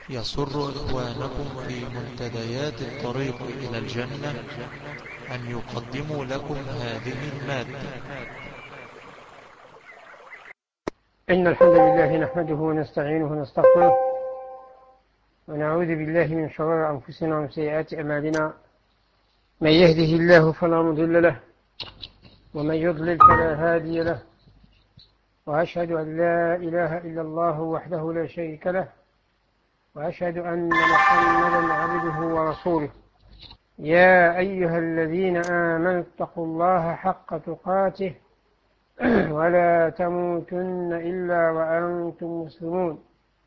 يسر إخوانكم في منتديات الطريق إلى الجنة أن يقدموا لكم هذه المادة. إن الحمد لله نحمده ونستعينه ونستغفره ونعوذ بالله من شرور أنفسنا ومن سيئات أعمالنا. من يهده الله فلا مضل له ومن يضلل فلا هادي له، وأشهد أن لا إله إلا الله وحده لا شريك له، وأشهد أن محمدا عبده ورسوله. يا أيها الذين آمنوا اتقوا الله حق تقاته ولا تموتن إلا وأنتم مسلمون.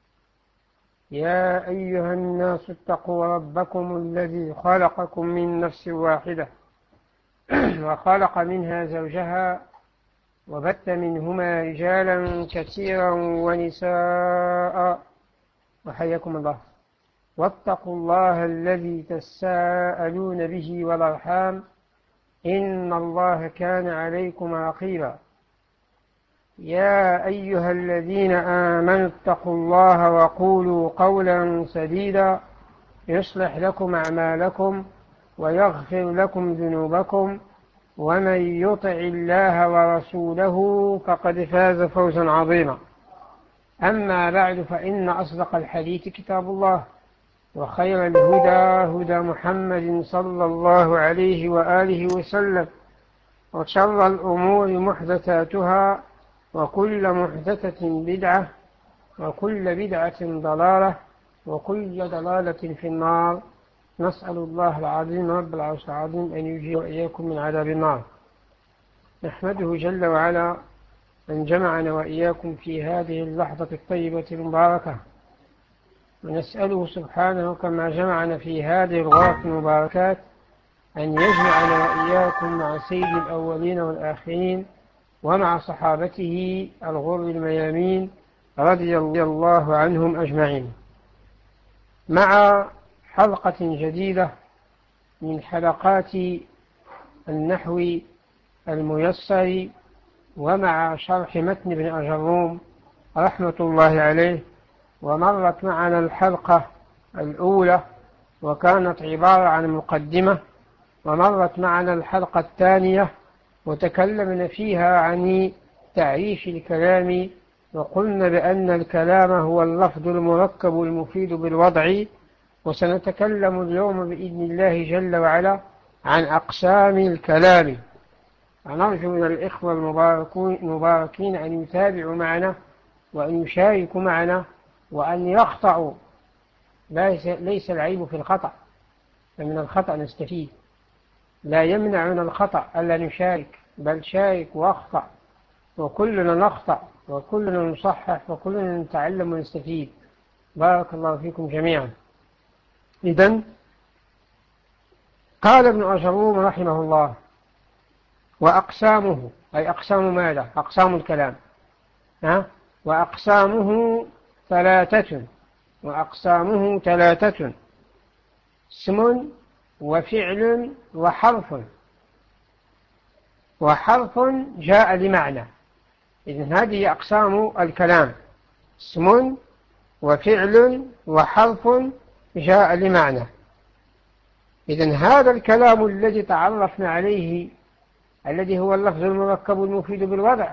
يا أيها الناس اتقوا ربكم الذي خلقكم من نفس واحدة وخلق منها زوجها وبث منهما رجالا كثيرا ونساء، وحياكم الله. واتقوا الله الذي تساءلون به والأرحام إن الله كان عليكم رقيبا. يا أيها الذين آمنوا اتقوا الله وقولوا قولا سديدا يصلح لكم أعمالكم ويغفر لكم ذنوبكم، ومن يطع الله ورسوله فقد فاز فوزا عظيما. أما بعد، فإن أصدق الحديث كتاب الله، وخير الهدى هدى محمد صلى الله عليه وآله وسلم، وشر الأمور محدثاتها، وكل محدثة بدعة، وكل بدعة ضلالة، وكل ضلالة في النار. نسأل الله العظيم رب العرش العظيم أن يجير وإياكم من عذاب النار. نحمده جل وعلا أن جمعنا وإياكم في هذه اللحظة الطيبة المباركة، ونسأله سبحانه كما جمعنا في هذه الغرف المباركات أن يجمعنا وإياكم مع سيد الأولين والآخرين ومع صحابته الغر الميامين رضي الله عنهم أجمعين، مع حلقة جديدة من حلقات النحو الميسر، ومع شرح متن ابن أجروم رحمة الله عليه. ومرت معنا الحلقة الأولى وكانت عبارة عن مقدمة، ومرت معنا الحلقة الثانية وتكلمنا فيها عن تعريف الكلام، وقلنا بأن الكلام هو اللفظ المركب المفيد بالوضع. وسنتكلم اليوم بإذن الله جل وعلا عن أقسام الكلام. ونرجو من الإخوة المباركين أن يتابعوا معنا وأن يشاركوا معنا وأن يخطأوا. ليس العيب في الخطأ، فمن الخطأ نستفيد. لا يمنع من الخطأ ألا نشارك، بل شارك واخطأ، وكلنا نخطأ وكلنا نصحح وكلنا نتعلم ونستفيد. بارك الله فيكم جميعا. إذن قال ابن أجروم رحمه الله: وأقسامه، أي أقسام ماذا؟ أقسام الكلام. وأقسامه ثلاثة: اسم وفعل وحرف جاء لمعنى. إذن هذه أقسام الكلام: اسم وفعل وحرف جاء لمعنى. إذن هذا الكلام الذي تعرفنا عليه، الذي هو اللفظ المركب المفيد بالوضع،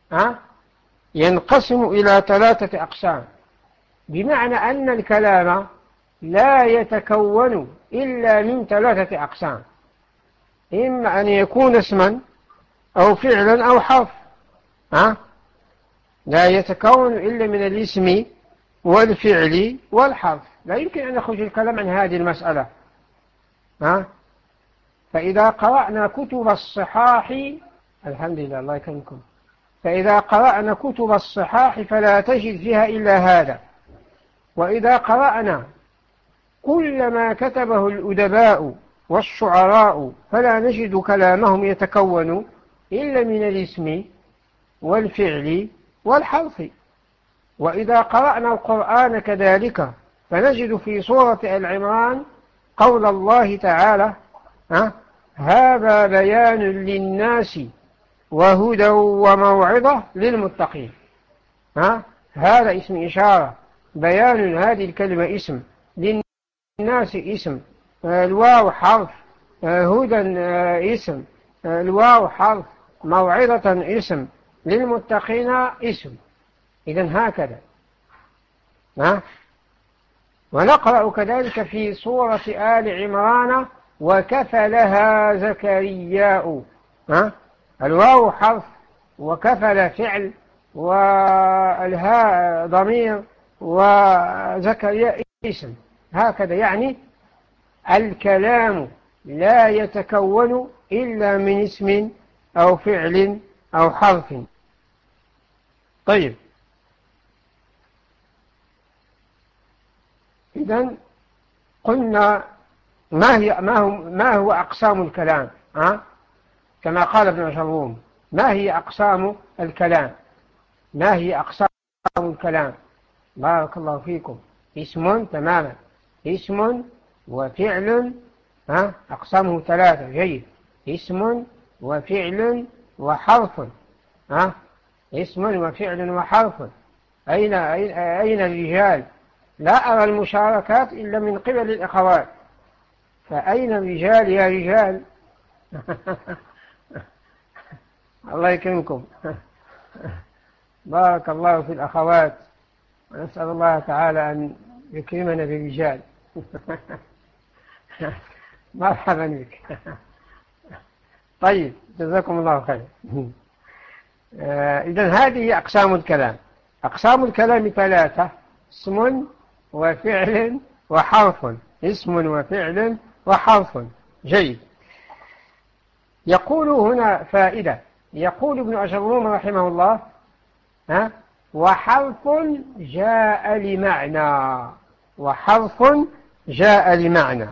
ينقسم إلى 3 أقسام، بمعنى أن الكلام لا يتكون إلا من 3 أقسام: إما أن يكون اسما أو فعلا أو حرف. لا يتكون إلا من الاسم والفعل والحرف. لا يمكن أن يخرج الكلام عن هذه المسألة. فإذا قرأنا كتب الصحاح، الحمد لله الله يكرمكم، فإذا قرأنا كتب الصحاح فلا تجد فيها إلا هذا. وإذا قرأنا كل ما كتبه الأدباء والشعراء فلا نجد كلامهم يتكون إلا من الاسم والفعل والحرف. وإذا قرأنا القرآن كذلك فنجد في سورة العمران قول الله تعالى: هذا بيان للناس وهدى وموعظة للمتقين. هذا اسم إشارة، بيان هذه الكلمة اسم، للناس اسم، الواو حرف، هدى اسم، الواو حرف، موعظة اسم، للمتقين اسم. إذن هكذا. ونقرأ كذلك في سورة آل عمران: وكفلها زكرياء. الواو حرف، وكفل فعل، والهاء ضمير، وزكرياء اسم. هكذا يعني الكلام لا يتكون إلا من اسم أو فعل أو حرف. طيب، إذن قلنا ما هو أقسام الكلام؟ كما قال ابن جروم: ما هي أقسام الكلام؟ ما هي أقسام الكلام؟ بارك الله فيكم. اسم، تماما، اسم وفعل، أقسامه ثلاثة. جيد. اسم وفعل وحرف. اسم وفعل وحرف. أين الرجال؟ لا أرى المشاركات إلا من قبل الأخوات، فأين الرجال يا رجال؟ الله يكرمكم. بارك الله في الأخوات، ونسأل الله تعالى أن يكرمنا بالرجال. مرحبا بك. طيب، جزاكم الله خير. إذن هذه أقسام الكلام. أقسام الكلام ثلاثة: اسم وفعل وحرف. اسم وفعل وحرف. جيد. يقول هنا فائدة. يقول ابن أجروم رحمه الله: وحرف جاء لمعنى. وحرف جاء لمعنى،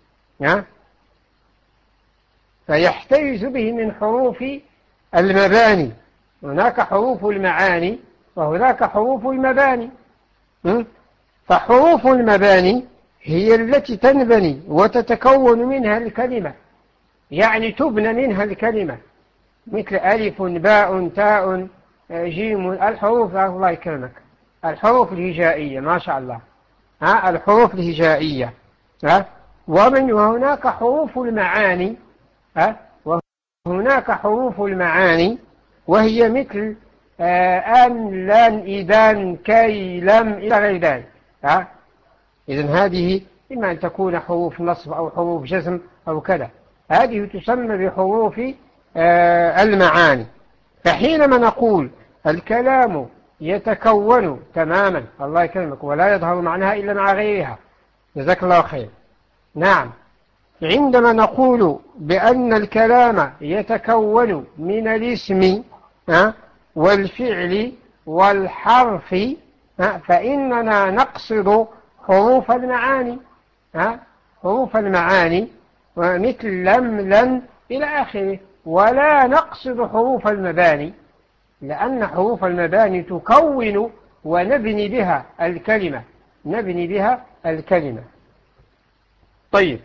فيحترز به من حروف المباني. هناك حروف المعاني وهناك حروف المباني. فحروف المباني هي التي تنبني وتتكون منها الكلمة، يعني تبنى منها الكلمة، مثل ألف، باء، تاء، جيم. الحروف، الله يكرمك، الحروف الهجائية، ما شاء الله. الحروف الهجائية. وهناك حروف المعاني. وهناك حروف المعاني وهي مثل أن، لن، إذن، كي، لم، إلى غير ذلك. إذن هذه إما أن تكون حروف نصب أو حروف جزم أو كذا. هذه تسمى بحروف المعاني. فحينما نقول الكلام يتكون، تماما، الله يكرمك، ولا يظهر معناها إلا مع غيرها، جزاك الله خير. نعم، عندما نقول بأن الكلام يتكون من الاسم والفعل والحرف، فإننا نقصد حروف المعاني. حروف المعاني مثل لم، لن، إلى آخره. ولا نقصد حروف المباني، لأن حروف المباني تكون ونبني بها الكلمة. نبني بها الكلمة. طيب،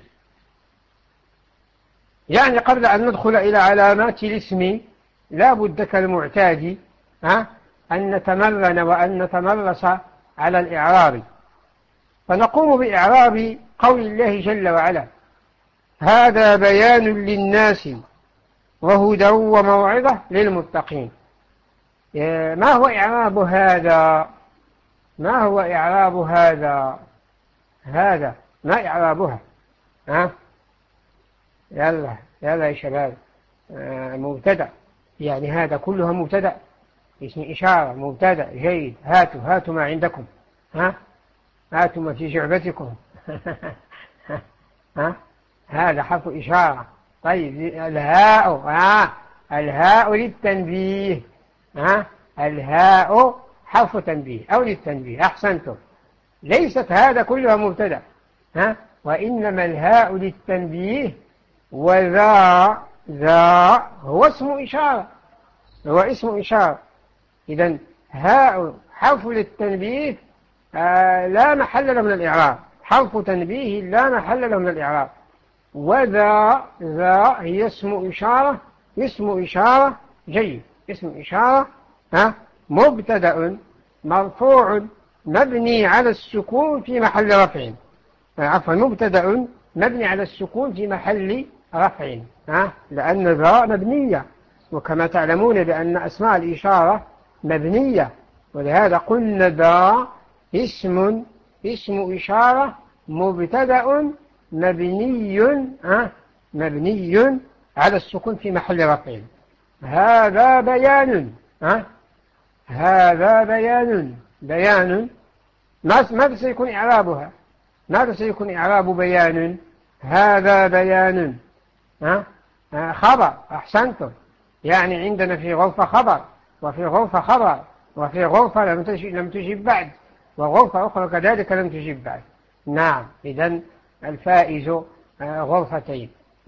يعني قبل أن ندخل إلى علامات الاسم لا بد كالمعتاد أن نتمرن وأن نتمرس على الإعراب. فنقوم بإعراب قول الله جل وعلا: هذا بيان للناس وهدى وموعظة للمتقين. ما هو إعراب هذا؟ ما هو إعراب هذا؟ هذا ما إعرابها؟ يلا يا شباب. مبتدأ، يعني هذا كلها مبتدأ، اسم إشارة، مبتدأ. جيد. هاتوا ما عندكم. هاتوا ما في جعبتكم. هذا حرف إشارة. طيب، الهاء للتنبيه. الهاء حرف تنبيه أو للتنبيه. أحسنتم. ليست هذا كلها مبتدأ، وإنما الهاء للتنبيه. وذا هو اسم إشارة، هو اسم إشارة. إذن هاء حرف للتنبيه لا محل له من الإعراب، حرف تنبيه لا محل له من الإعراب. وذا هي اسم إشارة. اسم إشارة. جيد. اسم إشارة مبتدأ مرفوع مبني على السكون في محل رفع. عفوا، مبتدأ مبني على السكون في محل رفع، لأن ذا مبنية، وكما تعلمون بأن أسماء الإشارة مبنية، ولهذا قلنا ذا اسم إشارة مبتدأ مبني على السكون في محل رفع. هذا بيان، هذا بيان. ماذا سيكون إعرابها؟ ماذا سيكون إعراب بيان؟ هذا بيان خبر. أحسنتم. يعني عندنا في غرفة خبر، وفي غرفة خبر، وفي غرفة لم تجب بعد، وغرفة أخرى كذلك لم تجب بعد. نعم، إذن الفائز غرفتين.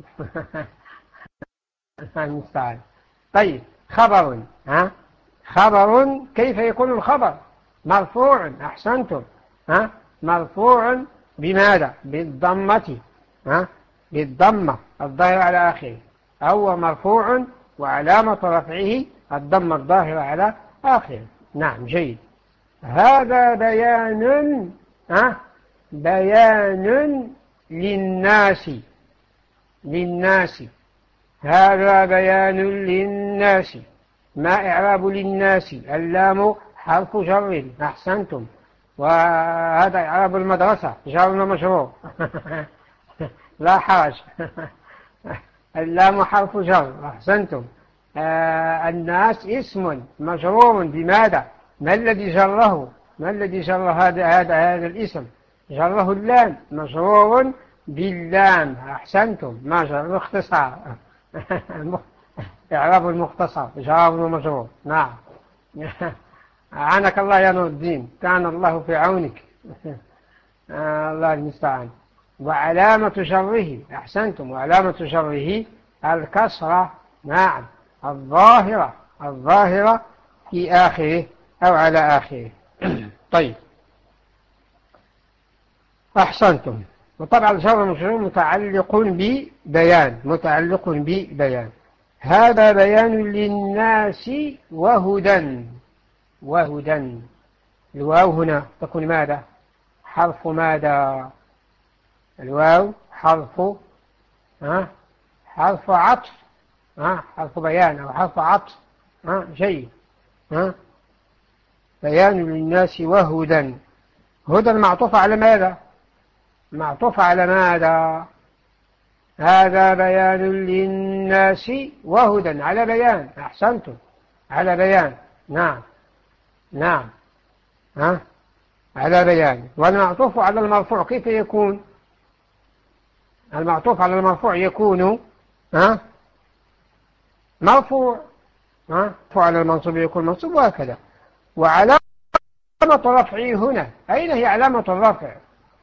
المستعان. طيب، خبر. خبر، كيف يكون الخبر؟ مرفوع. أحسنتم. مرفوع بماذا؟ بالضمة. بالضمة الظاهرة على آخره، أو مرفوع وعلامة رفعه الضمة الظاهرة على آخره. نعم، جيد. هذا بيان بيان للناس. هذا بيان للناس. ما إعراب للناس؟ اللام حرف جر. أحسنتم. وهذا إعراب المدرسة، جار ومجرور. لا حرج. اللام حرف جر. أحسنتم. الناس اسم مجرور بماذا؟ ما الذي جره؟ ما الذي جر هذا الاسم؟ جره اللام، مجرور باللام. أحسنتم. ما جر اختصار. إعراب المختصر، جار ومجرور. نعم. أعانك الله يا نور الدين، كان الله في عونك. الله المستعان. وعلامة جره. أحسنتم. وعلامة جره الكسرة. نعم، الظاهرة في آخره أو على آخره. طيب، أحسنتم. وطبعا الجر والمجرور متعلق ببيان. هذا بيان للناس وهدى. الواو هنا تكون ماذا؟ حرف ماذا؟ الواو حرف عطف، حرف بيان أو حرف عطف. جيد. بيان للناس وهدى. هدى معطوف على ماذا؟ معطوف على ماذا؟ هذا بيان للناس وهدى، على بيان. أحسنتم، على بيان. نعم. على بيان. والمعطوف على المرفوع كيف يكون؟ المعطوف على المرفوع يكون مرفوع. على المنصوب يكون منصوب، وهكذا. وعلامة رفعه هنا، أين هي علامة الرفع؟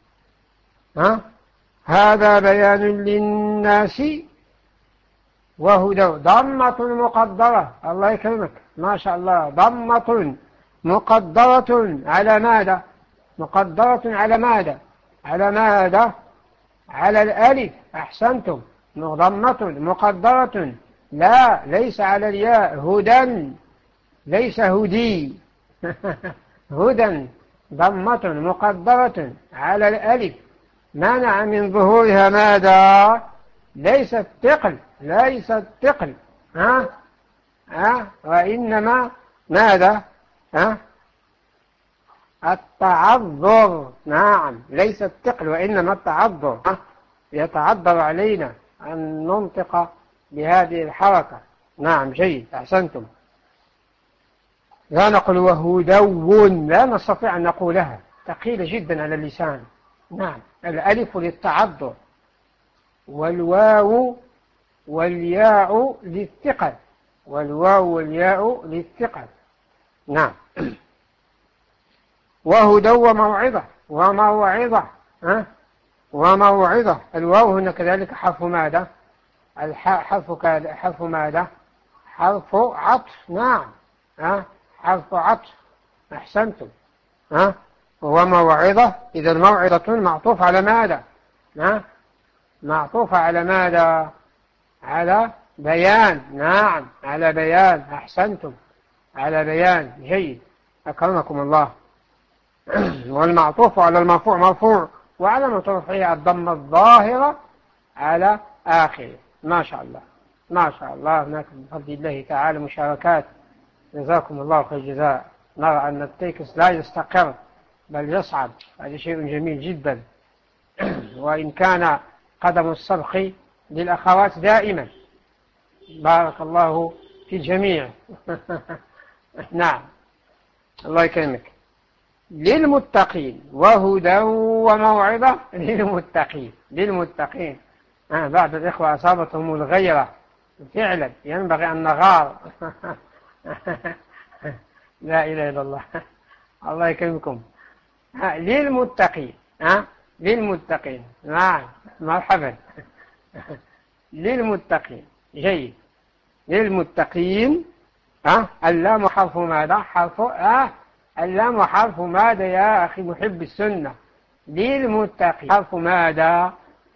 هذا بيان للناس وهدى. ضمة مقدرة. الله يكرمك، ما شاء الله. ضمة مقدرة على ماذا؟ مقدرة على ماذا؟ على الألف. أحسنتم. ضمة مقدرة، لا، ليس على الياء. هدى، ليس هدي. هدى. ضمة مقدرة على الألف، منع من ظهورها ماذا؟ ليس الثقل. وإنما ماذا؟ التعذر. نعم، ليس الثقل وإنما التعذر. يتعذر علينا أن ننطق بهذه الحركة. نعم، جيد. أحسنتم. لا نقول وهدو، لا نستطيع أن نقولها، ثقيلة جدا على اللسان. نعم، الألف للتعذر، والواو والياء للثقل. نعم. وهدى وموعظة. الواو هنا كذلك حرف ماذا؟ حرف ماذا؟ حرف عطف. نعم، حرف عطف. أحسنتم. وموعظة. إذا موعظة معطوف على ماذا؟ معطوف على ماذا؟ على بيان. نعم، على بيان. أحسنتم، على بيان. جيد. أكرمكم الله. والمعطوف على المرفوع مرفوع، وعلامة رفعه الضمة الظاهرة على آخره. ما شاء الله ما شاء الله، هناك بفضل الله تعالى مشاركات، جزاكم الله خير الجزاء. نرى أن التكس لا يستقر بل يصعد، هذا شيء جميل جدا. وإن كان قدم السبق للأخوات دائما، بارك الله في الجميع. نعم، الله يكرمك. للمتقين وهدى وموعظة للمتقين. للمتقين بعض الإخوة أصابتهم الغيرة، فعلا ينبغي أن نغار. لا إله إلا الله، الله يكرمكم. للمتقين للمتقين، نعم مرحبا. للمتقين، جيد. للمتقين اللام حرف ماذا؟ حرف اللام حرف ماذا يا أخي محب السنة؟ للمتقين حرف ماذا؟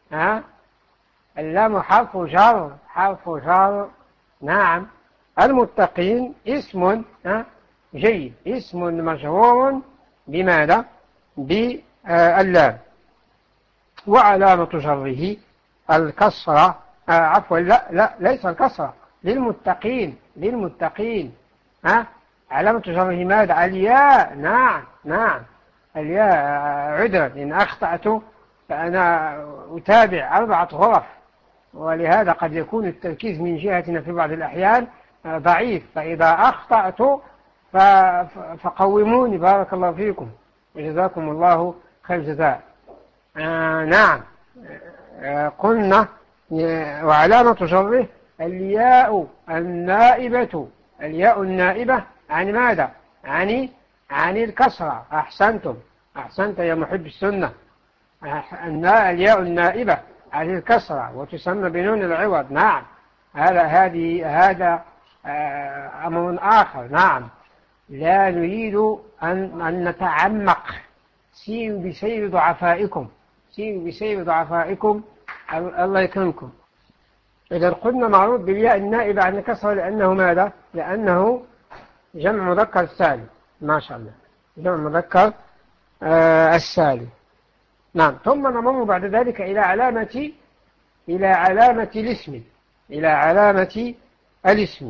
اللام حرف جر، حرف جر. نعم، المتقين اسم جيد، اسم مجرور بماذا؟ باللام، وعلامة جره الكسرة. عفوا، لا ليس الكسرة، للمتقين. للمتقين علامة جره ماذا؟ الياء. نعم نعم، الياء. عذرا إن أخطأت فأنا أتابع 4 غرف، ولهذا قد يكون التركيز من جهتنا في بعض الأحيان ضعيف، فإذا أخطأت فقوموني، بارك الله فيكم وجزاكم الله خير جزاء. نعم، قلنا وعلامة جره الياء النائبة. الياء النائبة عن ماذا؟ عن الكسرة. أحسنتم، أحسنت يا محب السنة. الياء النائبة عن الكسرة، وتسمى بنون العوض. نعم، هذا أمر آخر. نعم، لا نريد أن نتعمق. سيروا بسير ضعفائكم، سيروا بسير ضعفائكم، الله يكرمكم. إذا قلنا معروف بالياء النائبة عن الكسرة لأنه ماذا؟ لأنه جمع مذكر السالم. ما شاء الله، جمع مذكر السالم. نعم، ثم نمر بعد ذلك إلى علامة الاسم. إلى علامة الاسم.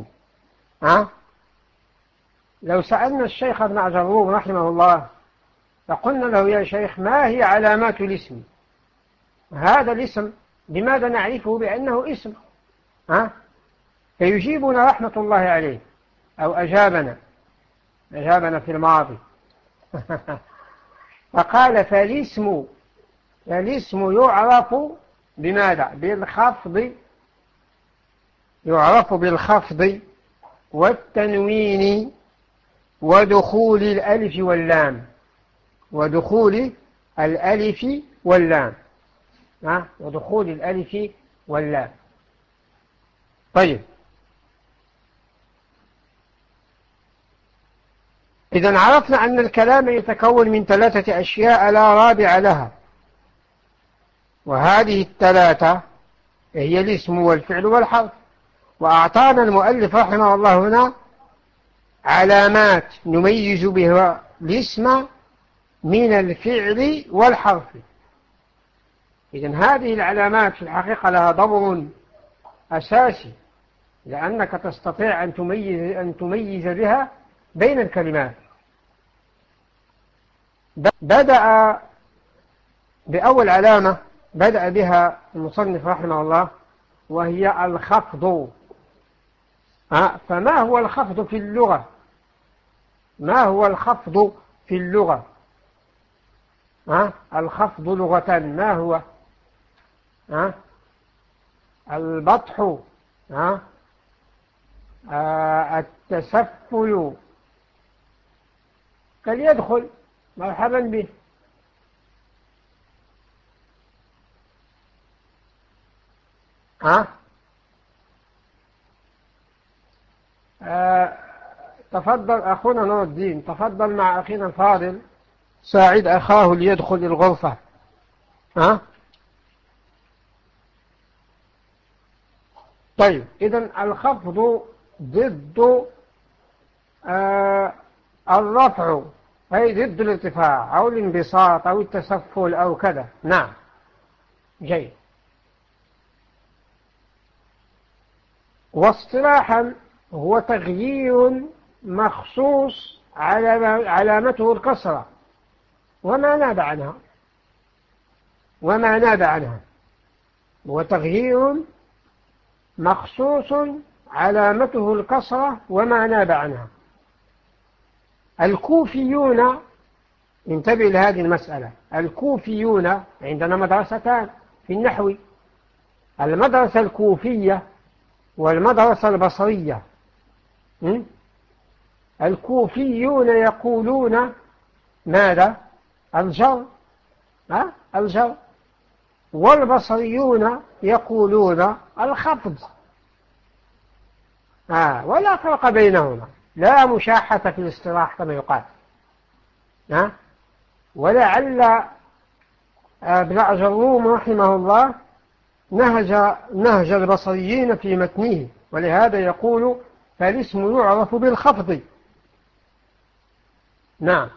لو سألنا الشيخ ابن عجروب رحمه الله فقلنا له يا شيخ ما هي علامات الاسم؟ هذا الاسم بماذا نعرفه بأنه اسم؟ فيجيبنا رحمة الله عليه، أو أجابنا في الماضي. فقال فالاسم يعرف بماذا؟ بالخفض. يعرف بالخفض والتنوين ودخول الألف واللام. ودخول الألف واللام. ودخول الألف واللام. طيب، إذن عرفنا أن الكلام يتكون من 3 أشياء لا رابع لها، وهذه ال3 هي الاسم والفعل والحرف. وأعطانا المؤلف رحمه الله هنا علامات نميز بها الاسم من الفعل والحرف. إذن هذه العلامات في الحقيقة لها دور أساسي، لأنك تستطيع أن تميز بها بين الكلمات. بدأ بأول علامة بدأ بها المصنف رحمه الله، وهي الخفض. فما هو الخفض في اللغة؟ ما هو الخفض في اللغة؟ الخفض لغة ما هو؟ البطح، التسفل. فليدخل، مرحبا به. تفضل أخونا نور الدين، تفضل مع أخينا الفاضل، ساعد أخاه ليدخل الغرفة. طيب، إذن الخفض ضد الرفع. أي ضد الارتفاع أو الانبساط أو التسفل أو كذا. نعم، جيد. واصطلاحا هو تغيير مخصوص علامته الكسرة وما ناب عنها هو تغيير مخصوص علامته الكسرة وما ناب عنها. الكوفيون، انتبه لهذه المسألة، الكوفيون عندنا مدرستان في النحو، المدرسة الكوفية والمدرسة البصرية. الكوفيون يقولون ماذا؟ الجر، الجر. والبصريون يقولون الخفض. ولا فرق بينهما، لا مشاحة في الاصطلاح كما يقال. ولعل ابن أجروم رحمه الله نهج البصريين في متنه، ولهذا يقول فالاسم يعرف بالخفض. نعم.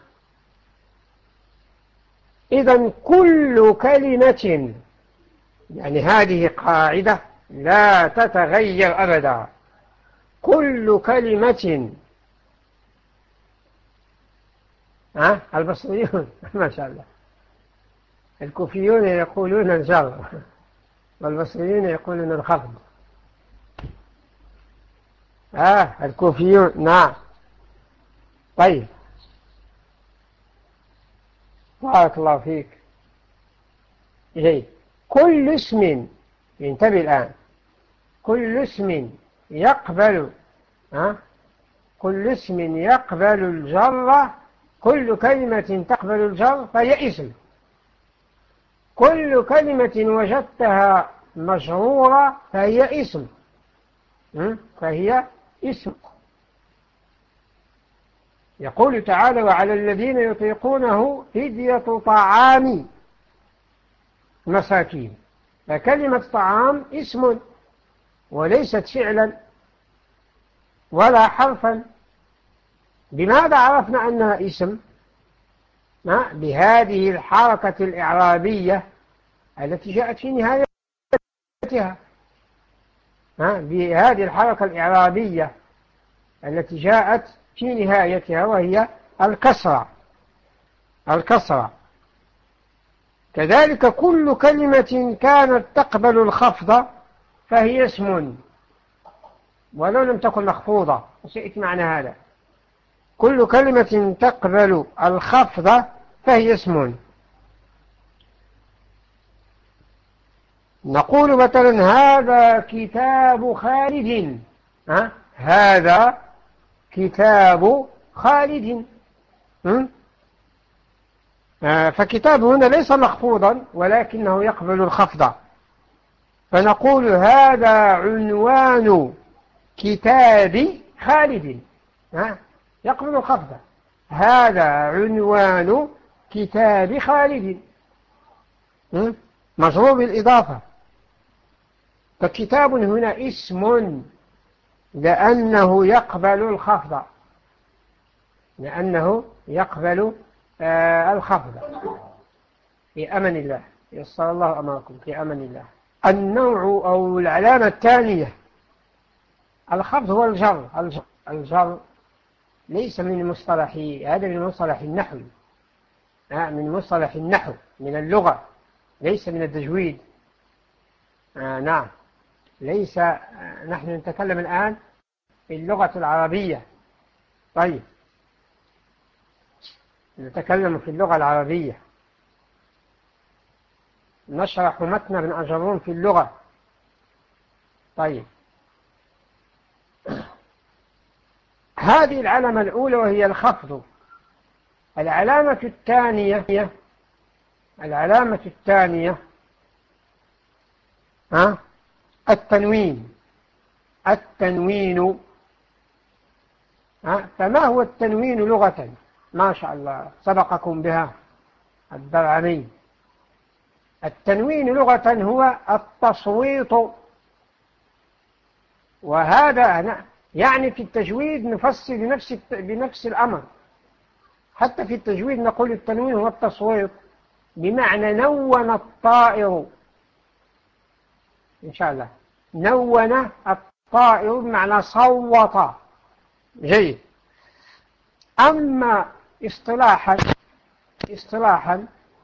إذن كل كلمة، يعني هذه قاعدة لا تتغير أبدا، كل كلمة البصريون ما شاء الله، الكوفيون يقولون الجر والبصريون يقولون الخفض. الكوفيون. نعم. طيب، بارك الله فيك. جيد. كل اسم، انتبه الآن، كل اسم يقبل كل اسم يقبل الجر، كل كلمة تقبل الجر فهي اسم. كل كلمة وجدتها مجرورة فهي اسم، فهي اسم. يقول تعالى وعلى الذين يطيقونه فدية طعام مساكين، فكلمة طعام اسم وليست فعلا ولا حرفا. بماذا عرفنا أنها اسم؟ بهذه الحركة الإعرابية التي جاءت في نهايتها، بهذه الحركة الإعرابية التي جاءت في نهايتها وهي الكسرة. كذلك كل كلمة كانت تقبل الخفض فهي اسم ولو لم تكن مخفوضة، وسيأتي معنى هذا. كل كلمة تقبل الخفض فهي اسم. نقول مثلا هذا كتاب خالد، هذا كتاب خالد. فكتاب هنا ليس مخفوضا ولكنه يقبل الخفض، فنقول هذا عنوان كتاب خالد، يقبل الخفض. هذا عنوان كتاب خالد، مجرور بالإضافة. فكتاب هنا اسم لأنه يقبل الخفض، الخفض. في أمن الله، يسر الله أمركم، في أمن الله. النوع أو العلامة الثانية الخفض هو الجر. الجر ليس من مصطلح، هذا من مصطلح النحو، من مصطلح النحو من اللغة، ليس من التجويد. نعم، ليس. نحن نتكلم الآن في اللغة العربية. طيب، نتكلم في اللغة العربية، نشرح متن ابن أجروم في اللغة. طيب، هذه العلامة الأولى وهي الخفض. العلامة الثانية التنوين. فما هو التنوين لغة؟ ما شاء الله سبقكم بها الدرعمي. التنوين لغة هو التصويت، وهذا يعني في التجويد نفسر بنفس الأمر. حتى في التجويد نقول التنوين هو التصويت، بمعنى نون الطائر، إن شاء الله نون الطائر بمعنى صوت. جيد. أما اصطلاحا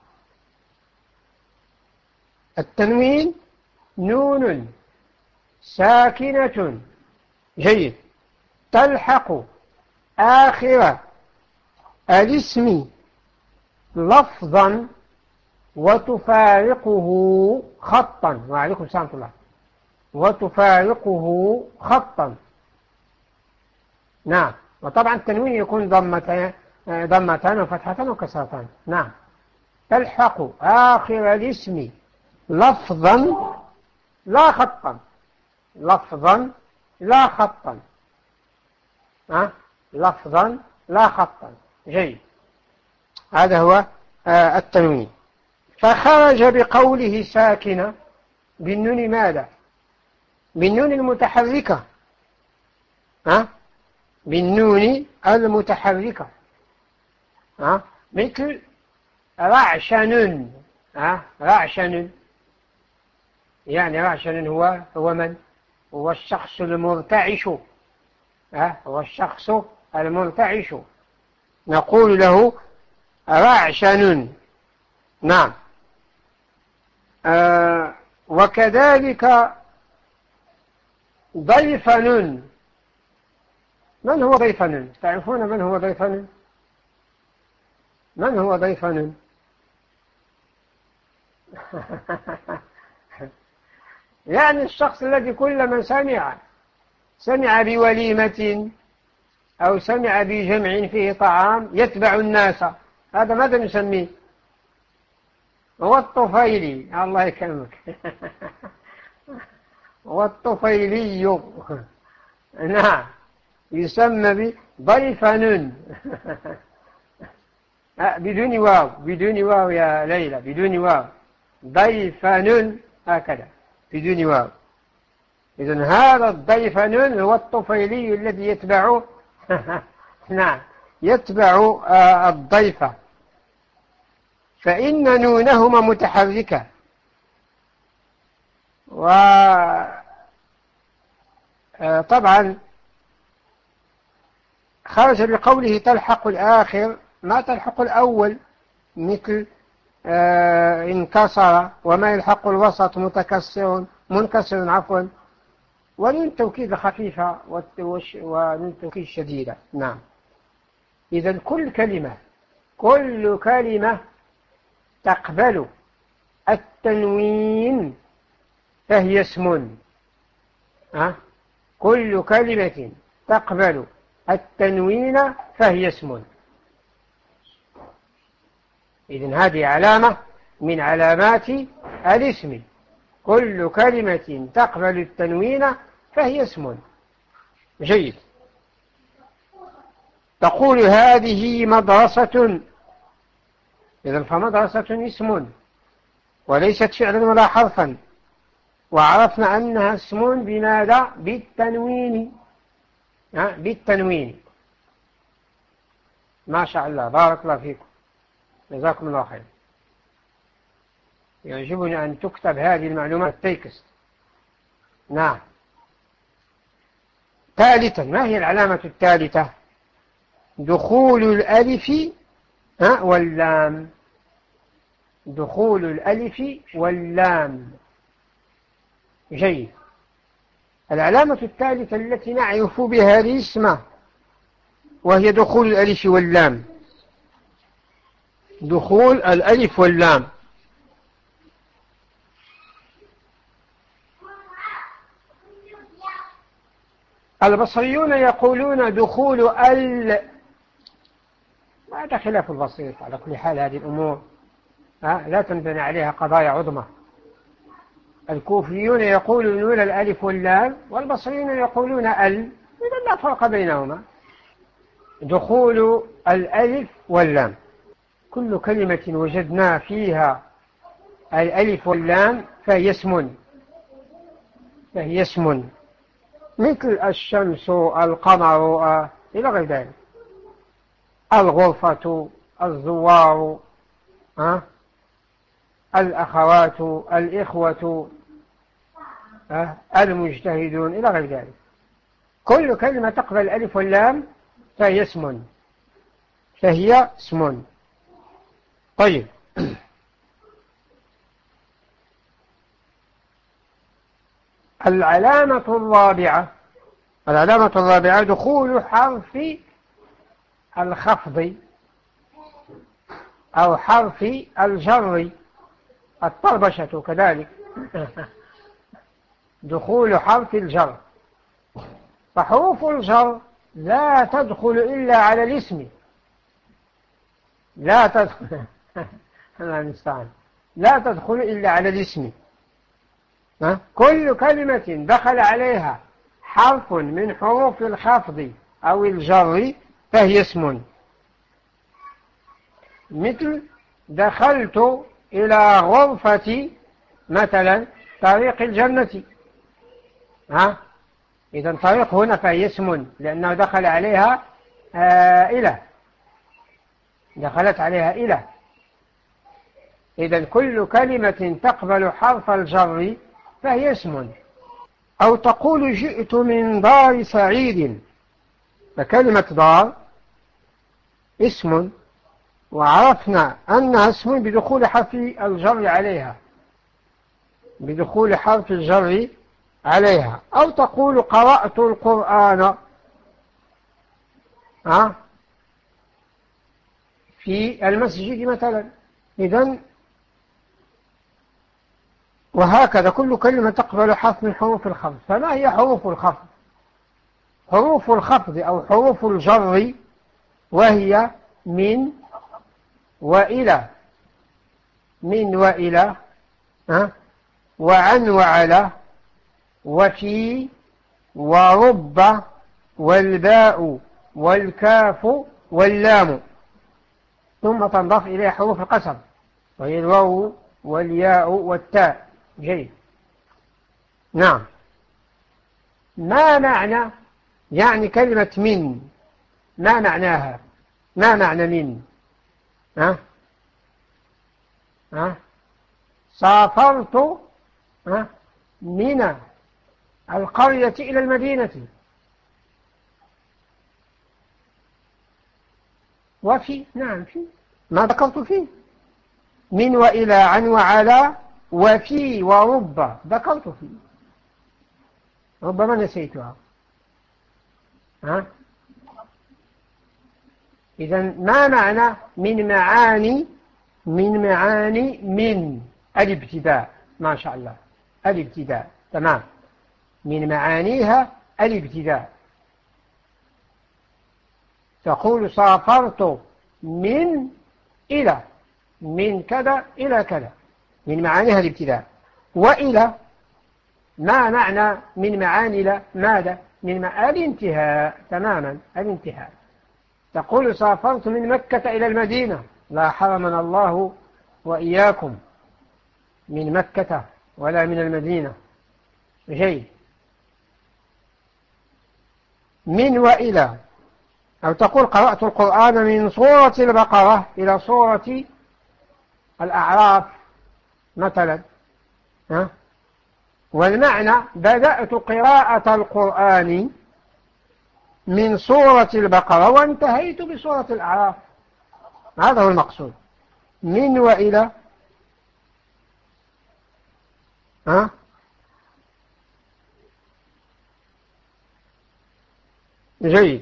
التنوين نون ساكنة، جيد، تلحق آخر الاسم لفظا وتفارقه خطا. وعليكم السلام الله. وتفارقه خطا. نعم. وطبعا التنوين يكون ضمتان وفتحتان وكسرتان. نعم. تلحق آخر الاسم لفظا لا خطا. لفظا لا خطا. لفظا لا خطا. جيد. هذا هو التنوين. فخرج بقوله ساكنة بالنون ماذا؟ بالنون المتحركة. بالنون المتحركة. مثل رعشن. رعشن يعني رعشن هو من؟ هو الشخص المرتعش. هو الشخص المرتعش نقول له رعشن. نعم. وكذلك ضيفن. من هو ضيفن؟ تعرفون من هو ضيفن؟ من هو ضيفن؟ يعني الشخص الذي كلما سمع بوليمة أو سمع بجمع فيه طعام يتبع الناس. هذا ماذا نسميه؟ هو الطفيلي. الله يكرمك. هو الطفيلي. نعم. يسمى بضيفن. بدون واو. بدون واو يا ليلى. بدون واو. ضيفن هكذا بدون واو. إذن هذا الضيفن هو الطفيلي الذي يتبع نعم يتبع الضيفة. فإن نونهما متحركة. وطبعا خرج بقوله تلحق الآخر ما تلحق الأول، مثل انكسر، وما يلحق الوسط منكسر عفوا، ونون توكيد خفيفة ونون توكيد شديدة. نعم. إذن كل كلمة تقبل التنوين فهي اسم. كل كلمة تقبل التنوين فهي اسم. إذن هذه علامة من علامات الاسم. كل كلمة تقبل التنوين فهي اسم. جيد. تقول هذه مدرسة. إذن فمدرسة اسم وليست فعلا ولا حرفا. وعرفنا أنها اسم بماذا؟ بالتنوين. بالتنوين. ما شاء الله. بارك الله فيكم. جزاكم الله خير. يعجبني أن تكتب هذه المعلومات التكست. نعم. ثالثا، ما هي العلامة الثالثة؟ دخول الألف واللام. دخول الألف واللام. جيد. العلامة الثالثة التي نعرف بها الاسم وهي دخول الألف واللام. دخول الألف واللام. البصريون يقولون دخول وهذا خلاف البسيط. على كل حال هذه الأمور لا تنبني عليها قضايا عظمى. الكوفيون يقولون الألف واللام والبصريون يقولون إذن لا فرق بينهما. دخول الألف واللام. كل كلمة وجدنا فيها الألف واللام فهي اسم. مثل الشمس، القمر، إلى غير ذلك. الغرفة، الزوار، الأخوات، الإخوة، المجتهدون إلى غير ذلك. كل كلمة تقبل الألف واللام فهي اسم. طيب، العلامة الرابعة دخول حرف الخفض أو حرف الجر، الطربشة كذلك. دخول حرف الجر، فحروف الجر لا تدخل إلا على الاسم، لا تدخل الله المستعان، لا تدخل إلا على الاسم. كل كلمة دخل عليها حرف من حروف الخفض أو الجر فهي اسم. مثل دخلت إلى غرفة مثلا طريق الجنة، إذن طريق هنا فهي اسم لأنه دخل عليها إلى، دخلت عليها إلى. إذن كل كلمة تقبل حرف الجر فهي اسم. أو تقول جئت من دار سعيد، فكلمة دار اسم، وعرفنا أنها اسم بدخول حرف الجر عليها، بدخول حرف الجر عليها. أو تقول قرأت القرآن في المسجد مثلا. إذن وهكذا كل كلمة تقبل حرف من حروف الخفض. فما هي حروف الخفض؟ حروف الخفض أو حروف الجر وهي من وإلى، من وإلى، وعن وعلى، وفي، ورب، والباء، والكاف، واللام. ثم تنضاف إليها حروف القسم وهي الواو والياء والتاء. جيد. نعم. ما معنى يعني كلمة من؟ ما معناها؟ ما معنى من؟ سافرت من القرية إلى المدينة. وفي، نعم، في ما ذكرت فيه من وإلى عن وعلى وفي ورب ذكرت فيه، ربما نسيتها. إذن ما معنى من معاني؟ من معاني من الابتداء. ما شاء الله، الابتداء، تمام. من معانيها الابتداء. تقول سافرت من إلى، من كذا إلى كذا، من معانيها الابتداء. وإلى ما معنى من معاني إلى؟ ماذا؟ من الانتهاء، تماما، الانتهاء. تقول سافرت من مكة إلى المدينة، لا حرمنا الله وإياكم من مكة ولا من المدينة. جيد. من وإلى. أو تقول قرأت القرآن من سورة البقرة إلى سورة الأعراف مثلا، والمعنى بدأت قراءة القرآن من سورة البقرة وانتهيت بسورة الأعراف. هذا هو المقصود. من وإلى. جيد.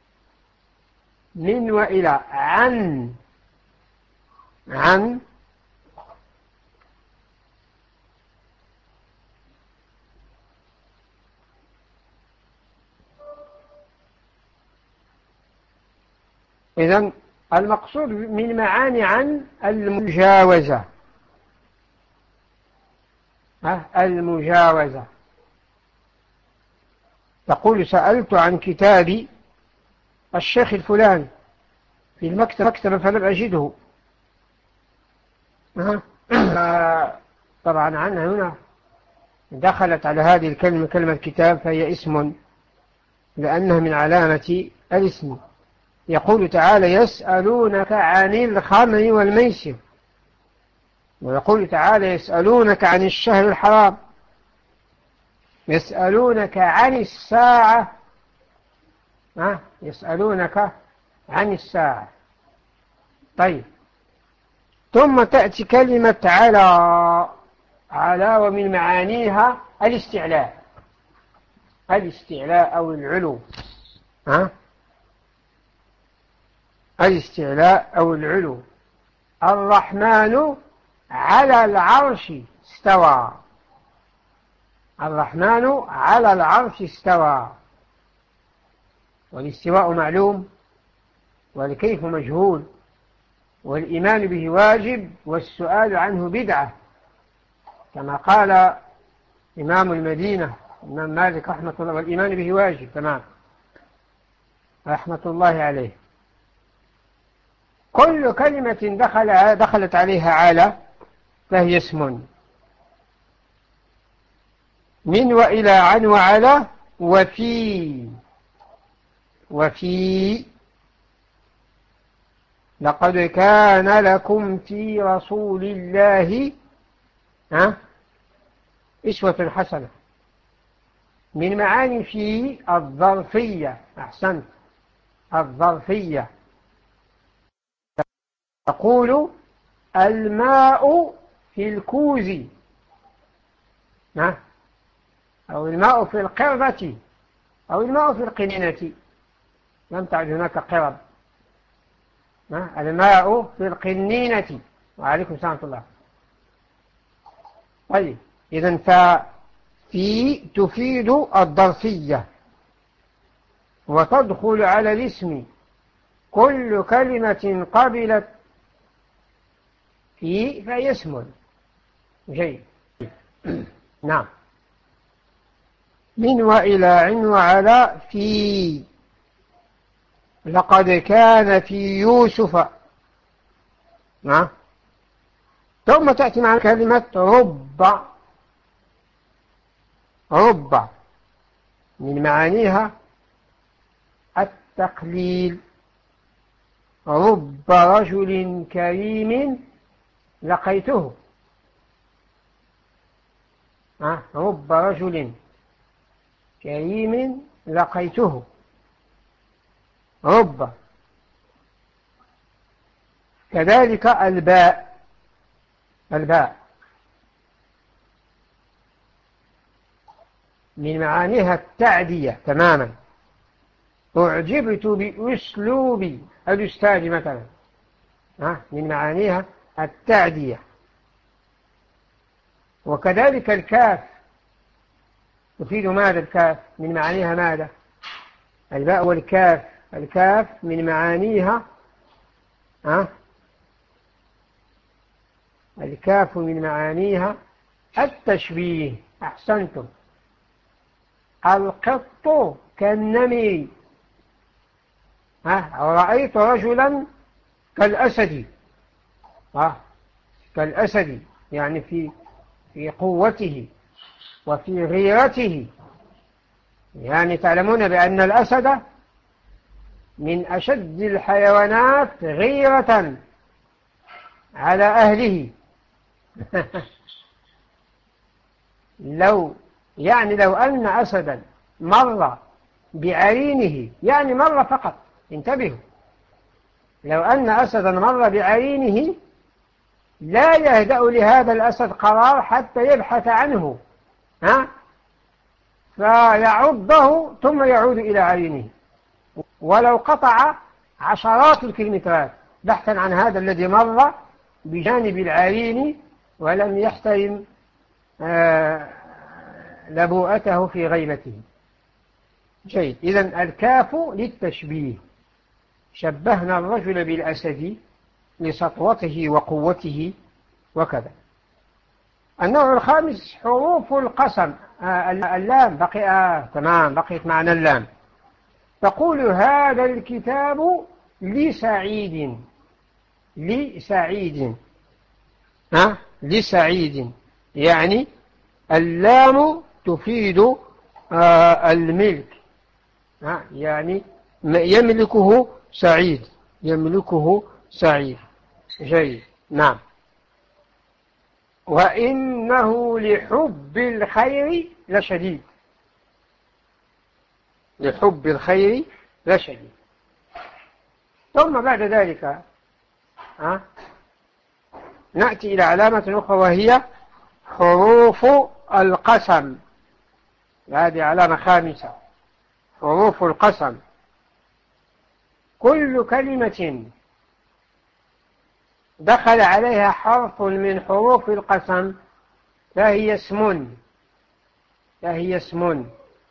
من وإلى. عن. إذن المقصود من معاني عن المجاوزة. المجاوزة. تقول سألت عن كتاب الشيخ الفلاني في المكتبة فلم أجده. طبعا عنها هنا دخلت على هذه الكلمة كلمة كتاب، فهي اسم لأنها من علامة الاسم. يقول تعالى يسألونك عن الخمر والميسر، ويقول تعالى يسألونك عن الشهر الحرام، يسألونك عن الساعة، يسألونك عن الساعة. طيب، ثم تأتي كلمة على ومن معانيها الاستعلاء، الاستعلاء أو العلو، الاستعلاء أو العلو. الرحمن على العرش استوى، الرحمن على العرش استوى، والاستواء معلوم والكيف مجهول، والإيمان به واجب والسؤال عنه بدعة، كما قال إمام المدينة الإمام مالك رحمة الله، والإيمان به واجب، تمام، رحمة الله عليه. كل كلمة دخلت عليها على فهي اسم، من وإلى عن وعلى وفي لقد كان لكم في رسول الله أسوة حسنة. من معاني في الظرفية، أحسنت، الظرفية، تقول الماء في الكوز، أو الماء في القربة، أو الماء في القنينة، لم تعد هناك قرب، الماء في القنينة. وعليكم السلام ورحمة الله. طيب، إذن ففي تفيد الظرفية، وتدخل على الاسم كل كلمة قبلت فهي اسم. جيد. نعم. من وإلى عن وعلى في لقد كان في يوسف، ثم تأتي مع كلمة رب، من معانيها التقليل. رب رجل كريم لقيته، رب رجل كريم لقيته، رب. كذلك الباء من معانيها التعدية تماما. أعجبت بأسلوب الأستاذ مثلا، من معانيها التعدية. وكذلك الكاف تفيد ماذا؟ الكاف من معانيها ماذا؟ الباء والكاف. الكاف من معانيها الكاف من معانيها التشبيه. أحسنتم. القط كالنمر، رأيت رجلا كالأسد، كالأسد يعني في قوته وفي غيرته. يعني تعلمون بأن الأسد من أشد الحيوانات غيرة على أهله. لو أن أسدا مر بعرينه، يعني مر فقط، انتبهوا، لو أن أسدا مر بعرينه لا يهدأ لهذا الأسد قرار حتى يبحث عنه، فيعضه ثم يعود إلى عرينه، ولو قطع عشرات الكيلومترات بحثا عن هذا الذي مر بجانب العرين ولم يحترم لبوءته في غيبته. جيد. إذن الكاف للتشبيه، شبهنا الرجل بالأسد لسطوته وقوته وكذا. النوع الخامس حروف القسم. اللام تمام، بقيت معنا اللام. تقول هذا الكتاب لسعيد، لسعيد، يعني اللام تفيد الملك، يعني يملكه سعيد، يملكه سعيد. جيد. نعم. وإنه لحب الخير لشديد. لحب الخير لشديد. ثم بعد ذلك نأتي إلى علامة أخرى وهي حروف القسم. هذه علامة خامسة، حروف القسم. كل كلمة دخل عليها حرف من حروف القسم فهي اسم.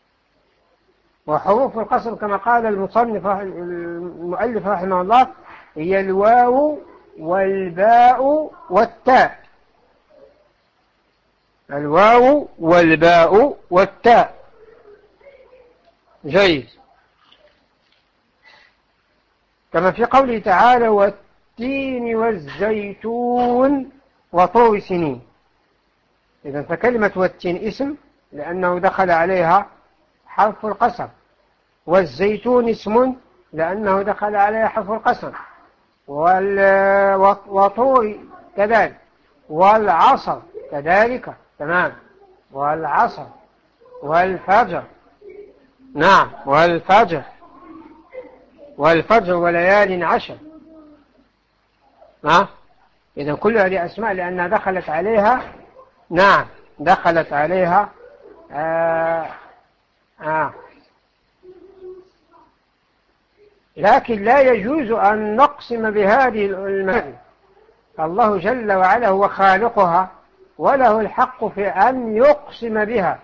وحروف القسم كما قال المؤلف رحمه الله هي الواو والباء والتاء. الواو والباء والتاء. جيد. كما في قوله تعالى والتين والزيتون وطور سنين. إذن فكلمة والتين اسم لأنه دخل عليها حرف القسم، والزيتون اسم لأنه دخل عليها حرف القسم، وطور كذلك، والعصر كذلك. تمام. والعصر والفجر. نعم. والفجر وليال عشر. إذن كل هذه أسماء لأنها دخلت عليها. نعم. دخلت عليها لكن لا يجوز أن نقسم بهذه المعاني. الله جل وعلا هو خالقها وله الحق في أن يقسم بها.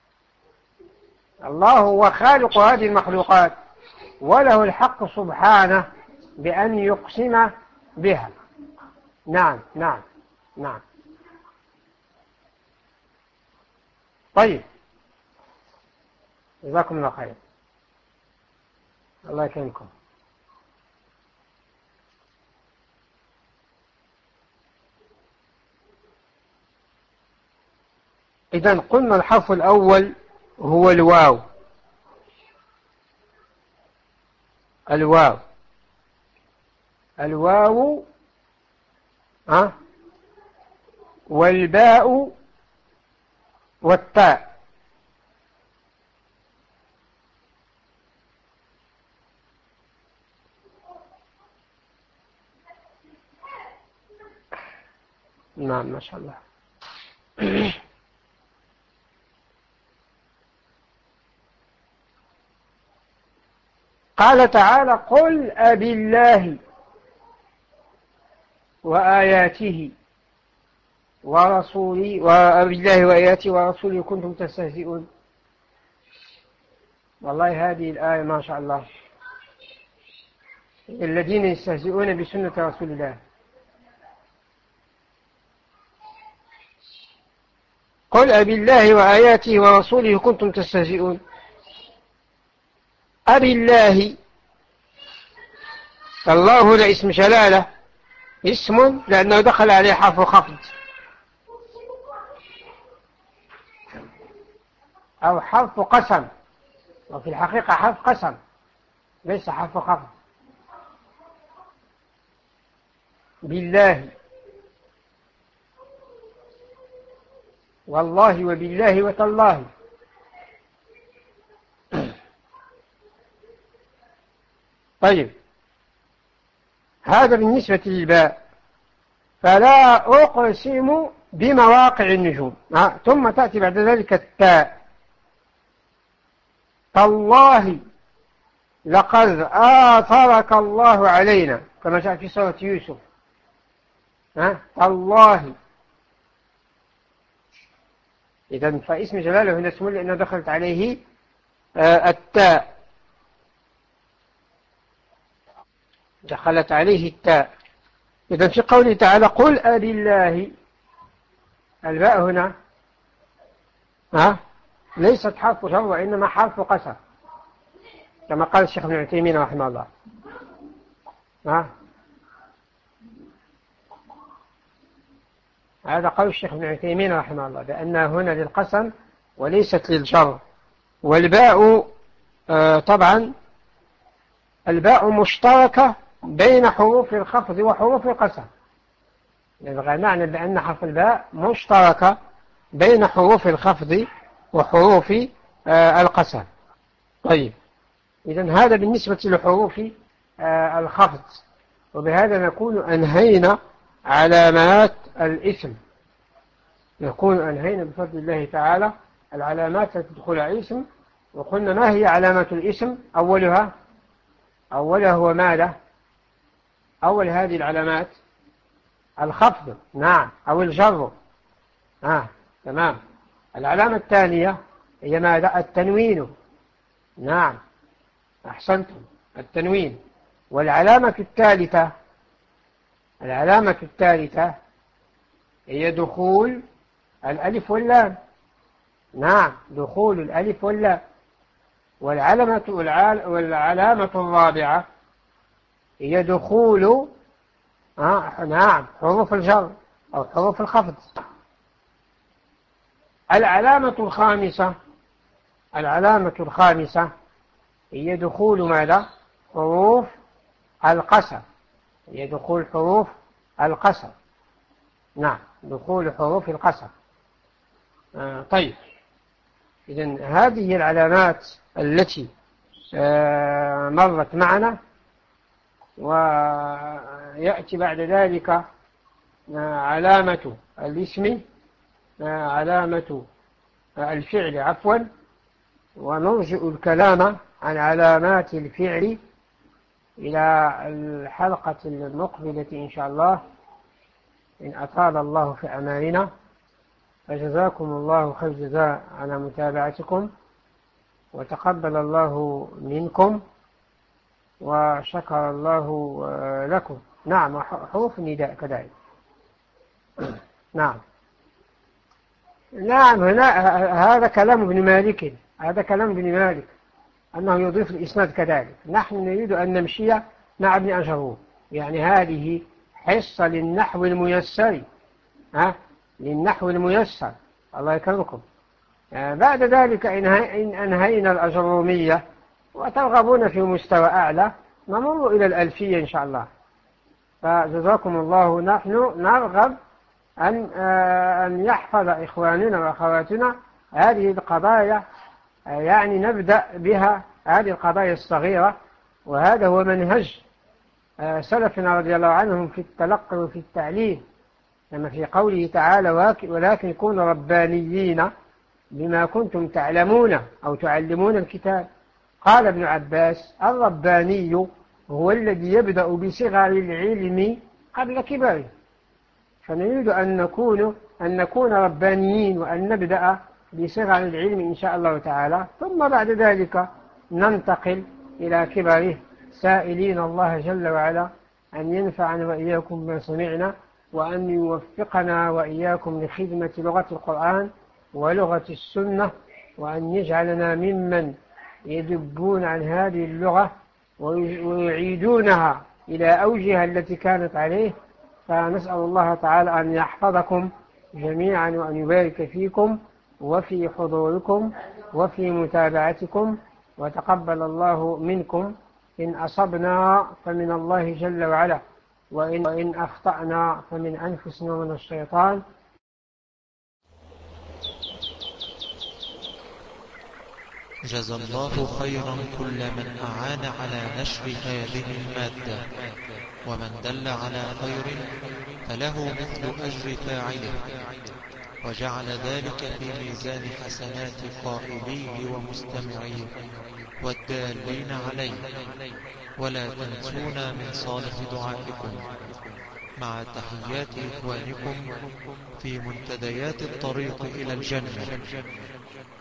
الله هو خالق هذه المخلوقات وله الحق سبحانه بأن يقسم بها. نعم. طيب، جزاكم الله خير. الله يكرمكم. إذن قلنا الحرف الأول هو الواو. والباء والتاء. نعم، ما شاء الله. قال تعالى قل أبالله وآياته ورسوله كنتم تستهزئون. والله هذه الآية ما شاء الله، الذين يستهزئون بسنة رسول الله. قل أبالله وآياته ورسوله كنتم تستهزئون. أبالله، الله هنا اسم جلالة، اسم لأنه دخل عليه حرف خفض أو حرف قسم، وفي الحقيقة حرف قسم ليس حرف خفض. بالله، والله وبالله وتالله. طيب، هذا بالنسبة للباء. فلا أقسم بمواقع النجوم. ثم تأتي بعد ذلك التاء. تالله لقد آثرك الله علينا كما جاء في سورة يوسف. تالله. إذن فاسم جلاله هنا اسم لأنه دخلت عليه التاء، دخلت عليه التاء. إذن في قوله تعالى قل أبالله، الباء هنا ليست حرف جر وإنما حرف قسم كما قال الشيخ ابن عثيمين رحمه الله. هذا قول الشيخ ابن عثيمين رحمه الله بأنها هنا للقسم وليست للجر. والباء طبعا الباء مشتركة بين حروف الخفض وحروف القسم. يبقى معنى بأن حرف الباء مشتركة بين حروف الخفض وحروف القسم. طيب، إذن هذا بالنسبة لحروف الخفض. وبهذا نكون أنهينا علامات الاسم، نكون أنهينا بفضل الله تعالى العلامات التي تدخل على الاسم. وقلنا ما هي علامات الاسم؟ أولها هو ماذا؟ أول هذه العلامات الخفض، نعم، أو الجر. تمام. العلامة الثانية هي ماذا؟ التنوين، نعم، أحسنتم، التنوين. والعلامة الثالثة هي دخول الألف واللام، نعم، دخول الألف واللام. والعلامة الرابعة هي دخول نعم حروف الجر أو حروف الخفض. العلامة الخامسة هي دخول ماذا؟ حروف القسم، هي دخول حروف القسم، نعم، دخول حروف القسم. طيب، إذن هذه العلامات التي مرت معنا. ويأتي بعد ذلك علامة الاسم، علامة الفعل عفوا. ونرجئ الكلام عن علامات الفعل إلى الحلقة المقبلة إن شاء الله، إن أطال الله في أماننا. فجزاكم الله خير جزاء على متابعتكم، وتقبل الله منكم، وشكر الله لكم. نعم، حروف النداء كذلك. نعم، هذا كلام ابن مالك، أنه يضيف الإسناد كذلك. نحن نريد أن نمشي مع ابن أجروم، يعني هذه حصة للنحو الميسر، للنحو الميسر، الله يكرمكم. بعد ذلك إن أنهينا الأجرومية وترغبون في مستوى أعلى نمر إلى الألفية إن شاء الله. فجزاكم الله. نحن نرغب أن يحفظ إخواننا وأخواتنا هذه القضايا، يعني نبدأ بها هذه القضايا الصغيرة. وهذا هو منهج سلفنا رضي الله عنهم في التلقي وفي التعليم، كما في قوله تعالى: ولكن كونوا ربانيين بما كنتم تعلمون أو تعلمون الكتاب. قال ابن عباس: الرباني هو الذي يبدأ بصغر العلم قبل كبره. فنريد أن نكون ربانيين، وأن نبدأ بصغر العلم إن شاء الله تعالى، ثم بعد ذلك ننتقل إلى كبره، سائلين الله جل وعلا أن ينفعنا وإياكم بما سمعنا، وأن يوفقنا وإياكم لخدمة لغة القرآن ولغة السنة، وأن يجعلنا ممن يدبون عن هذه اللغة ويعيدونها إلى أوجها التي كانت عليه. فنسأل الله تعالى أن يحفظكم جميعا، وأن يبارك فيكم وفي حضوركم وفي متابعتكم، وتقبل الله منكم. إن أصبنا فمن الله جل وعلا، وإن أخطأنا فمن أنفسنا ومن الشيطان. جزى الله خيرا كل من أعان على نشر هذه المادة، ومن دل على خير فله مثل أجر فاعله، وجعل ذلك في ميزان حسنات قائليه ومستمعيه والدالين عليه. ولا تنسونا من صالح دعائكم، مع تحيات إخوانكم في منتديات الطريق إلى الجنة.